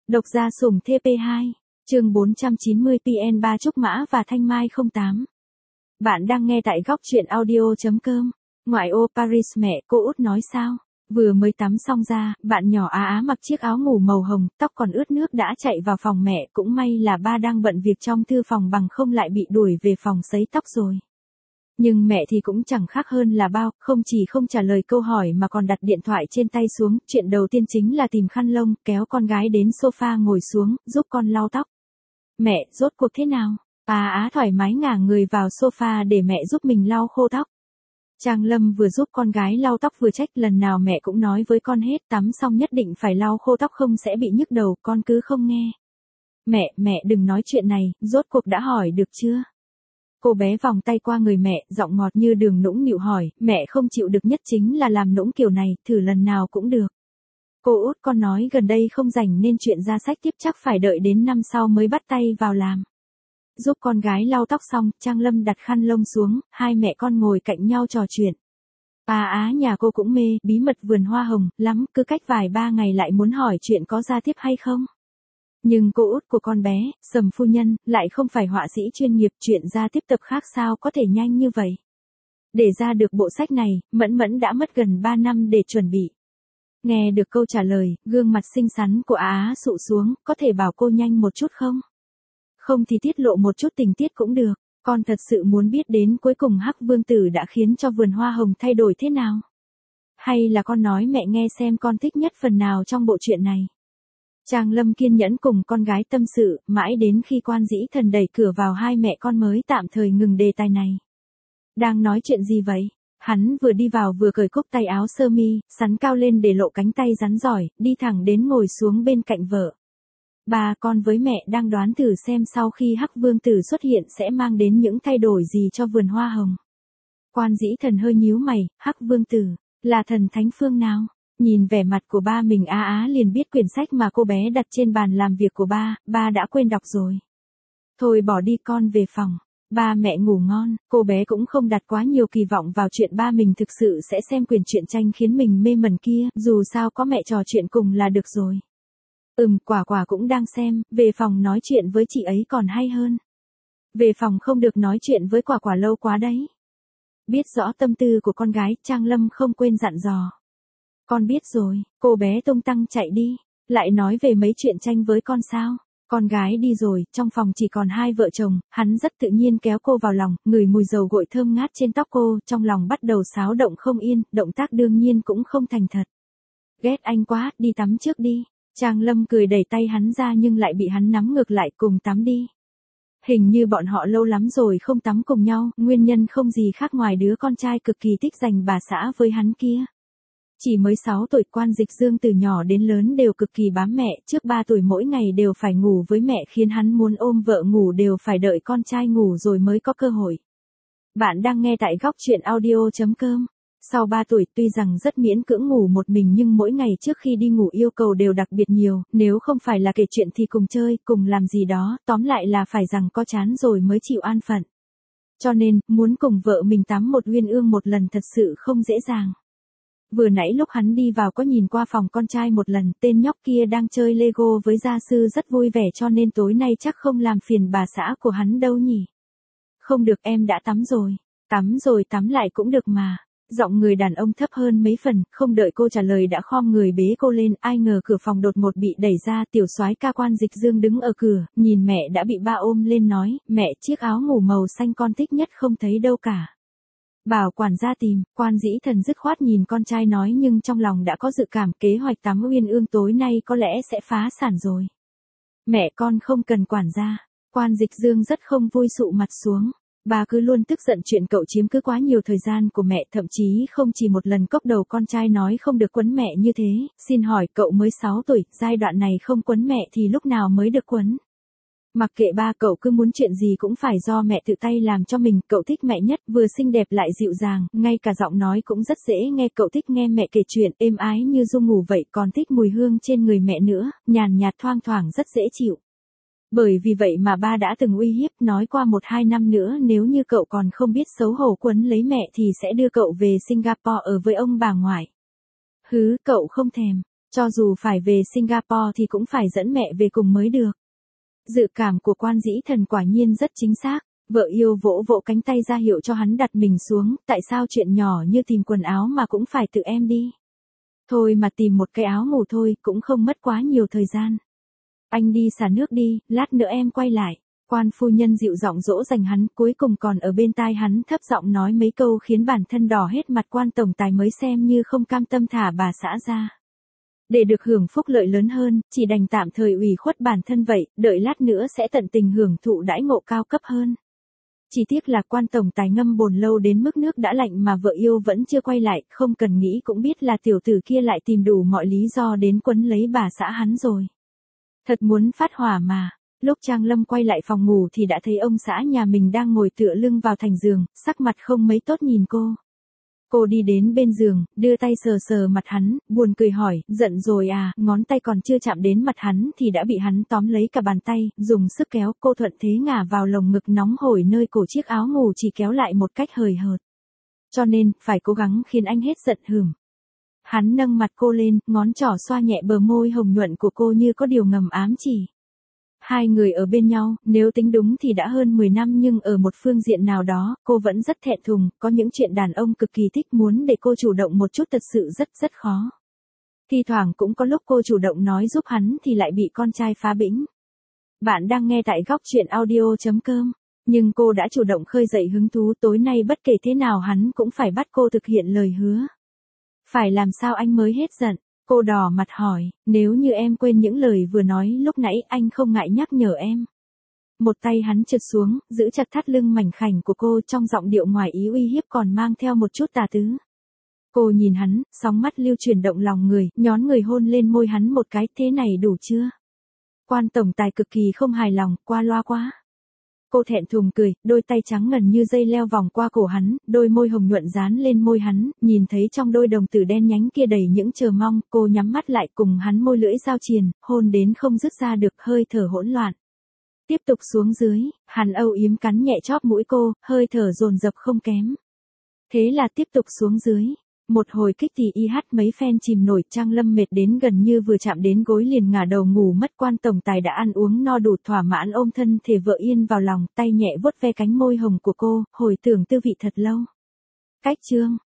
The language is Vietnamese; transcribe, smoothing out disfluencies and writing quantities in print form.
Độc gia sủng TP2, chương 490 PN3 Trúc Mã và Thanh Mai 08. Bạn đang nghe tại góc truyện audio.com. Ngoại ô Paris mẹ cô út nói sao? Vừa mới tắm xong ra, bạn nhỏ Á Á mặc chiếc áo ngủ màu hồng, tóc còn ướt nước đã chạy vào phòng mẹ, cũng may là ba đang bận việc trong thư phòng bằng không lại bị đuổi về phòng sấy tóc rồi. Nhưng mẹ thì cũng chẳng khác hơn là bao, không chỉ không trả lời câu hỏi mà còn đặt điện thoại trên tay xuống, chuyện đầu tiên chính là tìm khăn lông, kéo con gái đến sofa ngồi xuống, giúp con lau tóc. Mẹ, rốt cuộc thế nào? Á Á thoải mái ngả người vào sofa để mẹ giúp mình lau khô tóc. Trang Lâm vừa giúp con gái lau tóc vừa trách, lần nào mẹ cũng nói với con hết, tắm xong nhất định phải lau khô tóc không sẽ bị nhức đầu, con cứ không nghe. Mẹ đừng nói chuyện này, rốt cuộc đã hỏi được chưa? Cô bé vòng tay qua người mẹ, giọng ngọt như đường nũng nịu hỏi, mẹ không chịu được nhất chính là làm nũng kiểu này, thử lần nào cũng được. Cô út con nói gần đây không rảnh nên chuyện ra sách tiếp chắc phải đợi đến năm sau mới bắt tay vào làm. Giúp con gái lau tóc xong, Trang Lâm đặt khăn lông xuống, hai mẹ con ngồi cạnh nhau trò chuyện. Á nhà cô cũng mê, bí mật vườn hoa hồng, lắm, cứ cách vài ba ngày lại muốn hỏi chuyện có ra tiếp hay không. Nhưng cô út của con bé, Sầm phu nhân, lại không phải họa sĩ chuyên nghiệp, chuyện ra tiếp tập khác sao có thể nhanh như vậy. Để ra được bộ sách này, Mẫn Mẫn đã mất gần 3 năm để chuẩn bị. Nghe được câu trả lời, gương mặt xinh xắn của Á sụ xuống, có thể bảo cô nhanh một chút không? Không thì tiết lộ một chút tình tiết cũng được, con thật sự muốn biết đến cuối cùng Hắc Vương Tử đã khiến cho vườn hoa hồng thay đổi thế nào? Hay là con nói mẹ nghe xem con thích nhất phần nào trong bộ truyện này? Trang Lâm kiên nhẫn cùng con gái tâm sự, mãi đến khi Quan Dĩ Thần đẩy cửa vào hai mẹ con mới tạm thời ngừng đề tài này. Đang nói chuyện gì vậy? Hắn vừa đi vào vừa cởi cúc tay áo sơ mi, sắn cao lên để lộ cánh tay rắn giỏi, đi thẳng đến ngồi xuống bên cạnh vợ. Ba con với mẹ đang đoán thử xem sau khi Hắc Vương Tử xuất hiện sẽ mang đến những thay đổi gì cho vườn hoa hồng. Quan Dĩ Thần hơi nhíu mày, Hắc Vương Tử, là thần thánh phương nào? Nhìn vẻ mặt của ba mình Á liền biết quyển sách mà cô bé đặt trên bàn làm việc của ba đã quên đọc rồi. Thôi bỏ đi con về phòng, ba mẹ ngủ ngon, cô bé cũng không đặt quá nhiều kỳ vọng vào chuyện ba mình thực sự sẽ xem quyển truyện tranh khiến mình mê mẩn kia, dù sao có mẹ trò chuyện cùng là được rồi. Quả cũng đang xem, về phòng nói chuyện với chị ấy còn hay hơn. Về phòng không được nói chuyện với quả lâu quá đấy. Biết rõ tâm tư của con gái, Trang Lâm không quên dặn dò. Con biết rồi, cô bé tung tăng chạy đi, lại nói về mấy chuyện tranh với con sao. Con gái đi rồi, trong phòng chỉ còn hai vợ chồng, hắn rất tự nhiên kéo cô vào lòng, ngửi mùi dầu gội thơm ngát trên tóc cô, trong lòng bắt đầu xáo động không yên, động tác đương nhiên cũng không thành thật. Ghét anh quá, đi tắm trước đi. Trang Lâm cười đẩy tay hắn ra nhưng lại bị hắn nắm ngược lại, cùng tắm đi. Hình như bọn họ lâu lắm rồi không tắm cùng nhau, nguyên nhân không gì khác ngoài đứa con trai cực kỳ thích giành bà xã với hắn kia. Chỉ mới 6 tuổi, Quan Dịch Dương từ nhỏ đến lớn đều cực kỳ bám mẹ, trước 3 tuổi mỗi ngày đều phải ngủ với mẹ khiến hắn muốn ôm vợ ngủ đều phải đợi con trai ngủ rồi mới có cơ hội. Bạn đang nghe tại góc truyện audio.com. Sau 3 tuổi tuy rằng rất miễn cưỡng ngủ một mình nhưng mỗi ngày trước khi đi ngủ yêu cầu đều đặc biệt nhiều, nếu không phải là kể chuyện thì cùng chơi, cùng làm gì đó, tóm lại là phải rằng có chán rồi mới chịu an phận. Cho nên, muốn cùng vợ mình tắm một uyên ương một lần thật sự không dễ dàng. Vừa nãy lúc hắn đi vào có nhìn qua phòng con trai một lần, tên nhóc kia đang chơi Lego với gia sư rất vui vẻ cho nên tối nay chắc không làm phiền bà xã của hắn đâu nhỉ. Không được, em đã tắm rồi. Tắm rồi tắm lại cũng được mà. Giọng người đàn ông thấp hơn mấy phần, không đợi cô trả lời đã khom người bế cô lên, ai ngờ cửa phòng đột ngột bị đẩy ra, tiểu soái ca Quan Dịch Dương đứng ở cửa, nhìn mẹ đã bị ba ôm lên nói, mẹ chiếc áo ngủ màu xanh con thích nhất không thấy đâu cả. Bảo quản gia tìm, Quan Dĩ Thần dứt khoát nhìn con trai nói nhưng trong lòng đã có dự cảm kế hoạch tắm uyên ương tối nay có lẽ sẽ phá sản rồi. Mẹ con không cần quản gia, Quan Dịch Dương rất không vui sụ mặt xuống. Bà cứ luôn tức giận chuyện cậu chiếm cứ quá nhiều thời gian của mẹ, thậm chí không chỉ một lần cốc đầu con trai nói không được quấn mẹ như thế, xin hỏi cậu mới 6 tuổi, giai đoạn này không quấn mẹ thì lúc nào mới được quấn. Mặc kệ ba, cậu cứ muốn chuyện gì cũng phải do mẹ tự tay làm cho mình, cậu thích mẹ nhất, vừa xinh đẹp lại dịu dàng, ngay cả giọng nói cũng rất dễ nghe, cậu thích nghe mẹ kể chuyện êm ái như ru ngủ vậy, còn thích mùi hương trên người mẹ nữa, nhàn nhạt thoang thoảng rất dễ chịu. Bởi vì vậy mà ba đã từng uy hiếp, nói qua 1-2 năm nữa nếu như cậu còn không biết xấu hổ quấn lấy mẹ thì sẽ đưa cậu về Singapore ở với ông bà ngoại. Hứ, cậu không thèm. Cho dù phải về Singapore thì cũng phải dẫn mẹ về cùng mới được. Dự cảm của Quan Dĩ Thần quả nhiên rất chính xác. Vợ yêu vỗ vỗ cánh tay ra hiệu cho hắn đặt mình xuống, tại sao chuyện nhỏ như tìm quần áo mà cũng phải tự em đi. Thôi mà tìm một cái áo ngủ thôi, cũng không mất quá nhiều thời gian. Anh đi xả nước đi, lát nữa em quay lại. Quan phu nhân dịu giọng dỗ dành hắn, cuối cùng còn ở bên tai hắn thấp giọng nói mấy câu khiến bản thân đỏ hết mặt. Quan tổng tài mới xem như không cam tâm thả bà xã ra. Để được hưởng phúc lợi lớn hơn, chỉ đành tạm thời ủy khuất bản thân vậy, đợi lát nữa sẽ tận tình hưởng thụ đãi ngộ cao cấp hơn. Chỉ tiếc là Quan tổng tài ngâm bồn lâu đến mức nước đã lạnh mà vợ yêu vẫn chưa quay lại, không cần nghĩ cũng biết là tiểu tử kia lại tìm đủ mọi lý do đến quấn lấy bà xã hắn rồi. Thật muốn phát hỏa mà. Lúc Trang Lâm quay lại phòng ngủ thì đã thấy ông xã nhà mình đang ngồi tựa lưng vào thành giường, sắc mặt không mấy tốt nhìn cô. Cô đi đến bên giường, đưa tay sờ sờ mặt hắn, buồn cười hỏi, giận rồi à, ngón tay còn chưa chạm đến mặt hắn thì đã bị hắn tóm lấy cả bàn tay, dùng sức kéo, cô thuận thế ngả vào lồng ngực nóng hổi nơi cổ chiếc áo ngủ chỉ kéo lại một cách hời hợt. Cho nên, phải cố gắng khiến anh hết giận hửm. Hắn nâng mặt cô lên, ngón trỏ xoa nhẹ bờ môi hồng nhuận của cô như có điều ngầm ám chỉ. Hai người ở bên nhau, nếu tính đúng thì đã hơn 10 năm nhưng ở một phương diện nào đó, cô vẫn rất thẹn thùng, có những chuyện đàn ông cực kỳ thích muốn để cô chủ động một chút thật sự rất khó. Thi thoảng cũng có lúc cô chủ động nói giúp hắn thì lại bị con trai phá bĩnh. Bạn đang nghe tại góc truyện audio.com, nhưng cô đã chủ động khơi dậy hứng thú tối nay bất kể thế nào hắn cũng phải bắt cô thực hiện lời hứa. Phải làm sao anh mới hết giận? Cô đỏ mặt hỏi, nếu như em quên những lời vừa nói lúc nãy anh không ngại nhắc nhở em. Một tay hắn trượt xuống, giữ chặt thắt lưng mảnh khảnh của cô trong giọng điệu ngoài ý uy hiếp còn mang theo một chút tà tứ. Cô nhìn hắn, sóng mắt lưu chuyển động lòng người, nhón người hôn lên môi hắn một cái, thế này đủ chưa? Quan tổng tài cực kỳ không hài lòng, qua loa quá. Cô thẹn thùng cười, đôi tay trắng ngần như dây leo vòng qua cổ hắn, đôi môi hồng nhuận dán lên môi hắn, nhìn thấy trong đôi đồng tử đen nhánh kia đầy những chờ mong, cô nhắm mắt lại cùng hắn môi lưỡi giao triền, hôn đến không dứt ra được, hơi thở hỗn loạn. Tiếp tục xuống dưới, hắn âu yếm cắn nhẹ chóp mũi cô, hơi thở dồn dập không kém. Thế là tiếp tục xuống dưới. Một hồi kích thì mấy phen chìm nổi, Trang Lâm mệt đến gần như vừa chạm đến gối liền ngả đầu ngủ mất. Quan tổng tài đã ăn uống no đủ thỏa mãn ôm thân thể vợ yên vào lòng, tay nhẹ vuốt ve cánh môi hồng của cô, hồi tưởng tư vị thật lâu. Cách chương